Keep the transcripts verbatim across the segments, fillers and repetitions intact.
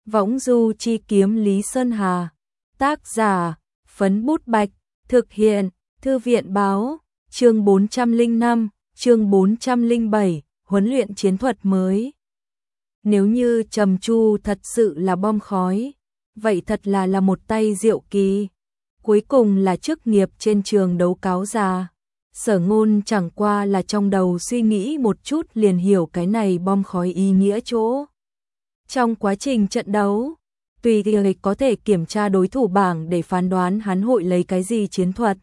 Võng du chi kiếm Lý Sơn Hà. Tác giả, Phấn Bút Bạch. Thực hiện, Thư viện Báo. Chương bốn trăm lẻ năm, chương bốn trăm lẻ bảy, huấn luyện chiến thuật mới. Nếu như Trầm Chu thật sự là bom khói, vậy thật là là một tay diệu kỳ. Cuối cùng là chức nghiệp trên trường đấu cáo già. Sở Ngôn chẳng qua là trong đầu suy nghĩ một chút liền hiểu cái này bom khói ý nghĩa chỗ. Trong quá trình trận đấu, tùy thì có thể kiểm tra đối thủ bảng để phán đoán hắn hội lấy cái gì chiến thuật.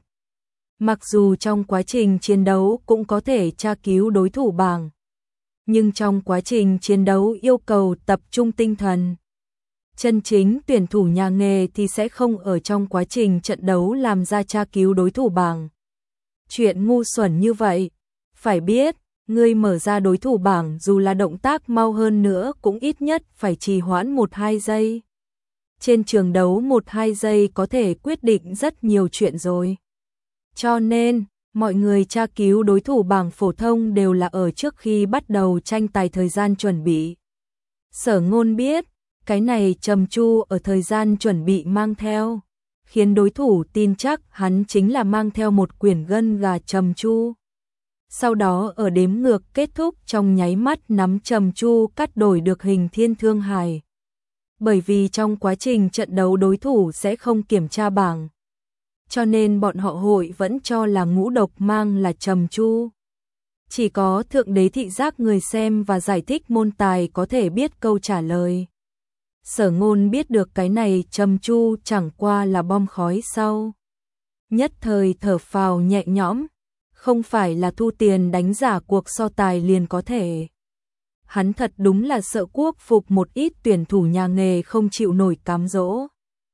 Mặc dù trong quá trình chiến đấu cũng có thể tra cứu đối thủ bảng, nhưng trong quá trình chiến đấu yêu cầu tập trung tinh thần. Chân chính tuyển thủ nhà nghề thì sẽ không ở trong quá trình trận đấu làm ra tra cứu đối thủ bảng. Chuyện ngu xuẩn như vậy, phải biết, người mở ra đối thủ bảng dù là động tác mau hơn nữa cũng ít nhất phải trì hoãn một hai giây. Trên trường đấu một hai giây có thể quyết định rất nhiều chuyện rồi. Cho nên, mọi người tra cứu đối thủ bảng phổ thông đều là ở trước khi bắt đầu tranh tài thời gian chuẩn bị. Sở Ngôn biết, cái này Trầm Chu ở thời gian chuẩn bị mang theo, khiến đối thủ tin chắc hắn chính là mang theo một quyển gân gà Trầm Chu. Sau đó ở đếm ngược kết thúc trong nháy mắt nắm Trầm Chu cắt đổi được hình Thiên Thương Hải. Bởi vì trong quá trình trận đấu đối thủ sẽ không kiểm tra bảng, cho nên bọn họ hội vẫn cho là ngũ độc mang là Trầm Chu. Chỉ có thượng đế thị giác người xem và giải thích môn tài có thể biết câu trả lời. Sở Ngôn biết được cái này Trầm Chu chẳng qua là bom khói sau. Nhất thời thở phào nhẹ nhõm, không phải là thu tiền đánh giả cuộc so tài liền có thể. Hắn thật đúng là sợ quốc phục một ít tuyển thủ nhà nghề không chịu nổi cám dỗ.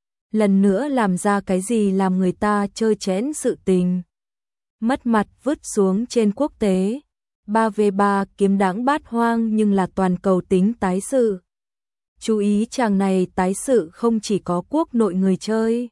Lần nữa làm ra cái gì làm người ta chơi chén sự tình. Mất mặt vứt xuống trên quốc tế. ba vs ba kiếm đãng bát hoang nhưng là toàn cầu tính tái sự. Chú ý chàng này tái sự không chỉ có quốc nội người chơi,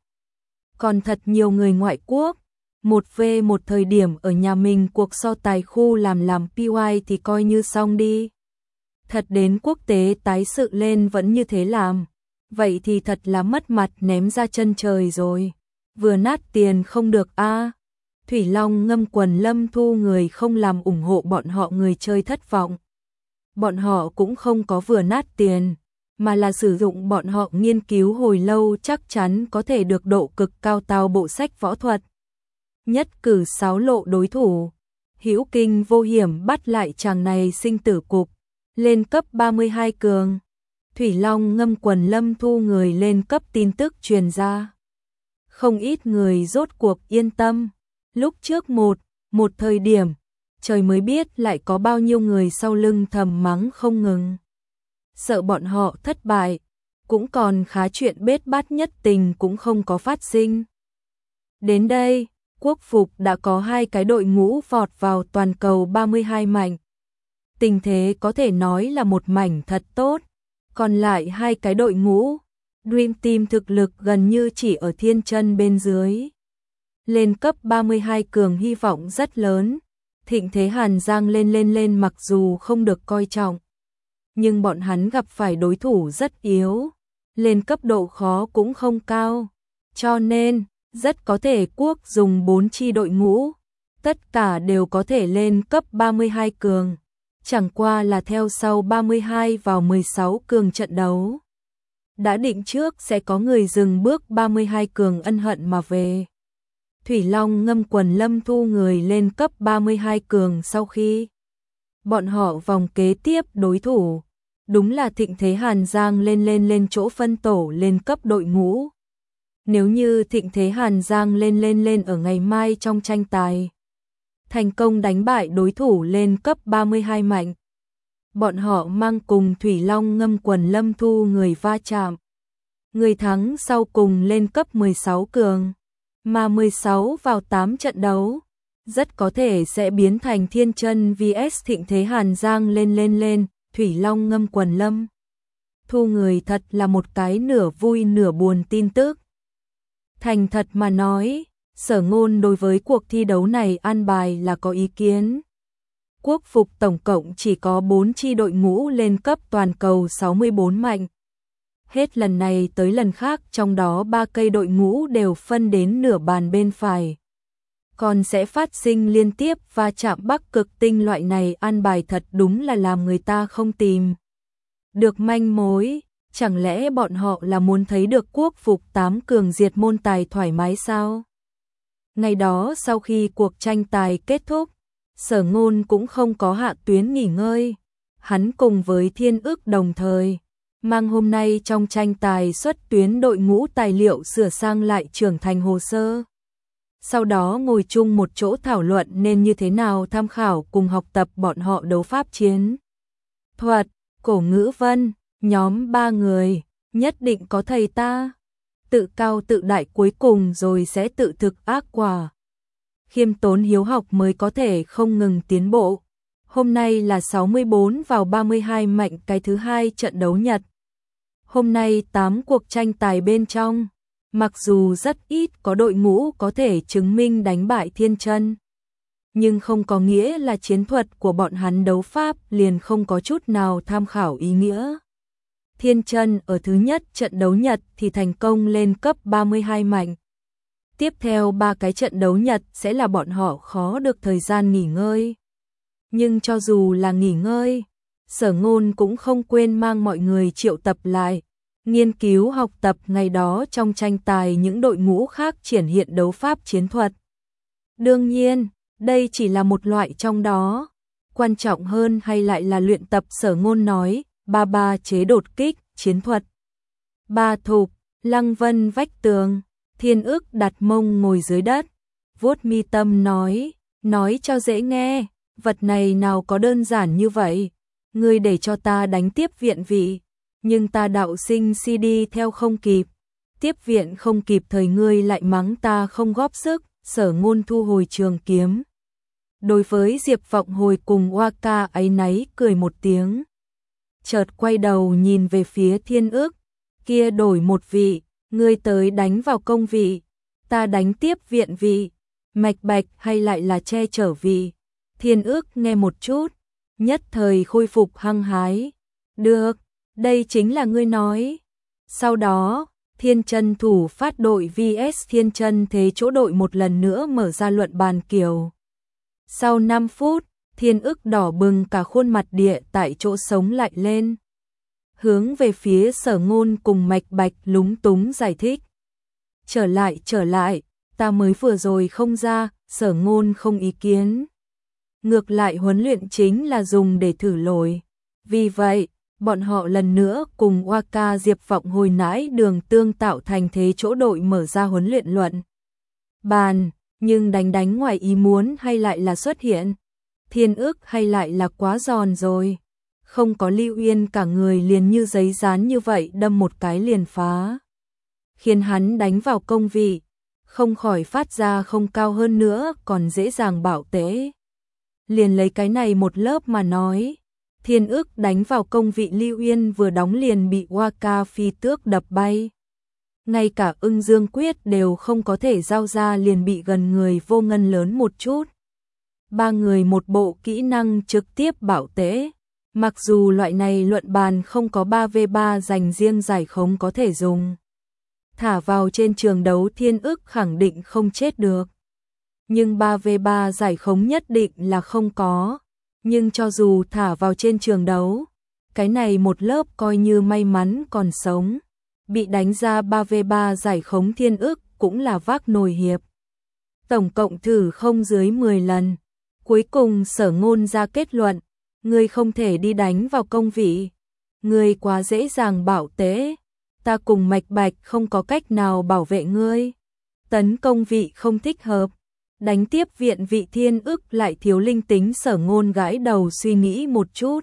còn thật nhiều người ngoại quốc. Một vs một thời điểm ở nhà mình cuộc so tài khu làm làm pê i thì coi như xong đi. Thật đến quốc tế tái sự lên vẫn như thế làm, vậy thì thật là mất mặt ném ra chân trời rồi. Vừa nát tiền không được a. À. Thủy Long Ngâm Quần Lâm Thu người không làm ủng hộ bọn họ người chơi thất vọng. Bọn họ cũng không có vừa nát tiền, mà là sử dụng bọn họ nghiên cứu hồi lâu chắc chắn có thể được độ cực cao tao bộ sách võ thuật. Nhất cử sáu lộ đối thủ, hữu kinh vô hiểm bắt lại chàng này sinh tử cục, lên cấp ba mươi hai cường. Thủy Long Ngâm Quần Lâm Thu người lên cấp tin tức truyền ra. Không ít người rốt cuộc yên tâm. Lúc trước một, một thời điểm, trời mới biết lại có bao nhiêu người sau lưng thầm mắng không ngừng. Sợ bọn họ thất bại, cũng còn khá chuyện bết bát nhất tình cũng không có phát sinh. Đến đây, quốc phục đã có hai cái đội ngũ vọt vào toàn cầu ba mươi hai mảnh. Tình thế có thể nói là một mảnh thật tốt, còn lại hai cái đội ngũ, Dream Team thực lực gần như chỉ ở thiên chân bên dưới. Lên cấp ba mươi hai cường hy vọng rất lớn, thịnh thế Hàn Giang lên lên lên mặc dù không được coi trọng, nhưng bọn hắn gặp phải đối thủ rất yếu, lên cấp độ khó cũng không cao, cho nên rất có thể quốc dùng bốn chi đội ngũ, tất cả đều có thể lên cấp ba mươi hai cường, chẳng qua là theo sau ba mươi hai vào mười sáu cường trận đấu. Đã định trước sẽ có người dừng bước ba mươi hai cường ân hận mà về. Thủy Long Ngâm Quần Lâm Thu người lên cấp ba mươi hai cường sau khi bọn họ vòng kế tiếp đối thủ, đúng là thịnh thế Hàn Giang lên lên lên chỗ phân tổ lên cấp đội ngũ. Nếu như thịnh thế Hàn Giang lên lên lên ở ngày mai trong tranh tài, thành công đánh bại đối thủ lên cấp ba mươi hai mạnh, bọn họ mang cùng Thủy Long Ngâm Quần Lâm Thu người va chạm. Người thắng sau cùng lên cấp mười sáu cường, mà mười sáu vào tám trận đấu, rất có thể sẽ biến thành Thiên Chân vs Thịnh Thế Hàn Giang lên lên lên, Thủy Long Ngâm Quần Lâm Thu người thật là một cái nửa vui nửa buồn tin tức. Thành thật mà nói, Sở Ngôn đối với cuộc thi đấu này an bài là có ý kiến. Quốc phục tổng cộng chỉ có bốn chi đội ngũ lên cấp toàn cầu sáu mươi bốn mạnh. Hết lần này tới lần khác trong đó ba cây đội ngũ đều phân đến nửa bàn bên phải. Còn sẽ phát sinh liên tiếp va chạm bắc cực tinh, loại này an bài thật đúng là làm người ta không tìm được manh mối. Chẳng lẽ bọn họ là muốn thấy được quốc phục tám cường diệt môn tài thoải mái sao? Ngày đó sau khi cuộc tranh tài kết thúc, Sở Ngôn cũng không có hạ tuyến nghỉ ngơi. Hắn cùng với Thiên Ức đồng thời mang hôm nay trong tranh tài xuất tuyến đội ngũ tài liệu sửa sang lại trưởng thành hồ sơ. Sau đó ngồi chung một chỗ thảo luận nên như thế nào tham khảo cùng học tập bọn họ đấu pháp chiến thuật, cổ ngữ văn, nhóm ba người, nhất định có thầy ta. Tự cao tự đại cuối cùng rồi sẽ tự thực ác quả. Khiêm tốn hiếu học mới có thể không ngừng tiến bộ. Hôm nay là sáu mươi bốn vào ba mươi hai mạnh cái thứ hai trận đấu Nhật. Hôm nay tám cuộc tranh tài bên trong, mặc dù rất ít có đội ngũ có thể chứng minh đánh bại Thiên Chân, nhưng không có nghĩa là chiến thuật của bọn hắn đấu pháp liền không có chút nào tham khảo ý nghĩa. Thiên Chân ở thứ nhất trận đấu Nhật thì thành công lên cấp ba mươi hai mạnh. Tiếp theo ba cái trận đấu Nhật sẽ là bọn họ khó được thời gian nghỉ ngơi. Nhưng cho dù là nghỉ ngơi, Sở Ngôn cũng không quên mang mọi người triệu tập lại, nghiên cứu học tập ngày đó trong tranh tài những đội ngũ khác triển hiện đấu pháp chiến thuật. Đương nhiên, đây chỉ là một loại trong đó. Quan trọng hơn hay lại là luyện tập. Sở Ngôn nói, ba ba chế đột kích, chiến thuật. Ba thục, Lăng Vân vách tường, Thiên Ức đặt mông ngồi dưới đất, vuốt mi tâm nói, nói cho dễ nghe, vật này nào có đơn giản như vậy, ngươi để cho ta đánh tiếp viện vị, nhưng ta đạo sinh xê đê theo không kịp, tiếp viện không kịp thời ngươi lại mắng ta không góp sức. Sở Ngôn thu hồi trường kiếm. Đối với Diệp Vọng Hồi cùng Waka áy náy cười một tiếng. Chợt quay đầu nhìn về phía Thiên Ức, kia đổi một vị, ngươi tới đánh vào công vị, ta đánh tiếp viện vị, mạch bạch hay lại là che chở vị. Thiên Ức nghe một chút, nhất thời khôi phục hăng hái. Được, đây chính là ngươi nói. Sau đó, Thiên Chân thủ phát đội vs Thiên Chân thế chỗ đội một lần nữa mở ra luận bàn kiểu. Sau năm phút, Thiên Ức đỏ bừng cả khuôn mặt địa tại chỗ sống lại lên. Hướng về phía Sở Ngôn cùng mạch bạch lúng túng giải thích. Trở lại trở lại, ta mới vừa rồi không ra. Sở Ngôn không ý kiến. Ngược lại huấn luyện chính là dùng để thử lỗi. Vì vậy, bọn họ lần nữa cùng Waka Diệp Vọng Hồi nãi đường tương tạo thành thế chỗ đội mở ra huấn luyện luận bàn, nhưng đánh đánh ngoài ý muốn hay lại là xuất hiện. Thiên Ức hay lại là quá giòn rồi. Không có Lưu Yên cả người liền như giấy dán như vậy đâm một cái liền phá. Khiến hắn đánh vào công vị, không khỏi phát ra không cao hơn nữa còn dễ dàng bảo tế. Liền lấy cái này một lớp mà nói. Thiên Ức đánh vào công vị Lưu Yên vừa đóng liền bị Waka phi tước đập bay. Ngay cả Ưng Dương Quyết đều không có thể giao ra liền bị gần người vô ngân lớn một chút. Ba người một bộ kỹ năng trực tiếp bảo tế. Mặc dù loại này luận bàn không có ba vs ba dành riêng giải khống có thể dùng. Thả vào trên trường đấu Thiên Ức khẳng định không chết được. Nhưng ba vs ba giải khống nhất định là không có. Nhưng cho dù thả vào trên trường đấu, cái này một lớp coi như may mắn còn sống. Bị đánh ra ba vs ba giải khống Thiên Ức cũng là vác nồi hiệp. Tổng cộng thử không dưới mười lần. Cuối cùng Sở Ngôn ra kết luận, ngươi không thể đi đánh vào công vị. Ngươi quá dễ dàng bảo tế. Ta cùng mạch bạch không có cách nào bảo vệ ngươi. Tấn công vị không thích hợp. Đánh tiếp viện vị Thiên Ức lại thiếu linh tính. Sở Ngôn gãi đầu suy nghĩ một chút.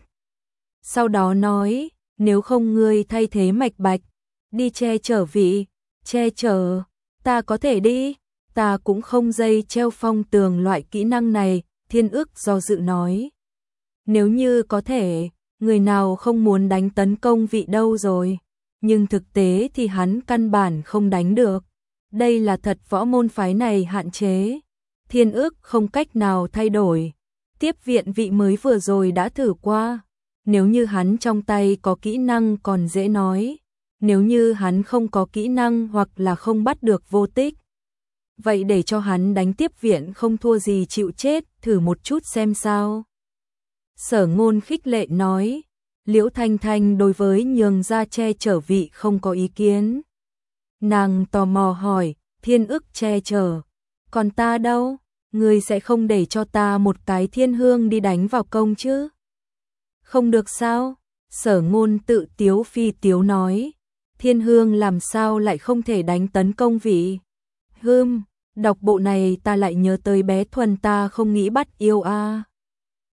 Sau đó nói, nếu không ngươi thay thế mạch bạch, đi che chở vị, che chở, ta có thể đi, ta cũng không dây treo phong tường loại kỹ năng này. Thiên Ức do dự nói, nếu như có thể, người nào không muốn đánh tấn công vị đâu rồi, nhưng thực tế thì hắn căn bản không đánh được. Đây là thật võ môn phái này hạn chế. Thiên Ức không cách nào thay đổi. Tiếp viện vị mới vừa rồi đã thử qua. Nếu như hắn trong tay có kỹ năng còn dễ nói. nếu như hắn không có kỹ năng hoặc là không bắt được vô tích. Vậy để cho hắn đánh tiếp viện không thua gì chịu chết, thử một chút xem sao. Sở Ngôn khích lệ nói, Liễu Thanh Thanh đối với nhường ra che chở vị không có ý kiến. Nàng tò mò hỏi, thiên ức che chở, còn ta đâu, ngươi sẽ không để cho ta một cái thiên hương đi đánh vào công chứ? Không được sao? Sở Ngôn tự tiếu phi tiếu nói, thiên hương làm sao lại không thể đánh tấn công vị? Hừm, đọc bộ này ta lại nhớ tới bé Thuần ta không nghĩ bắt yêu a. À.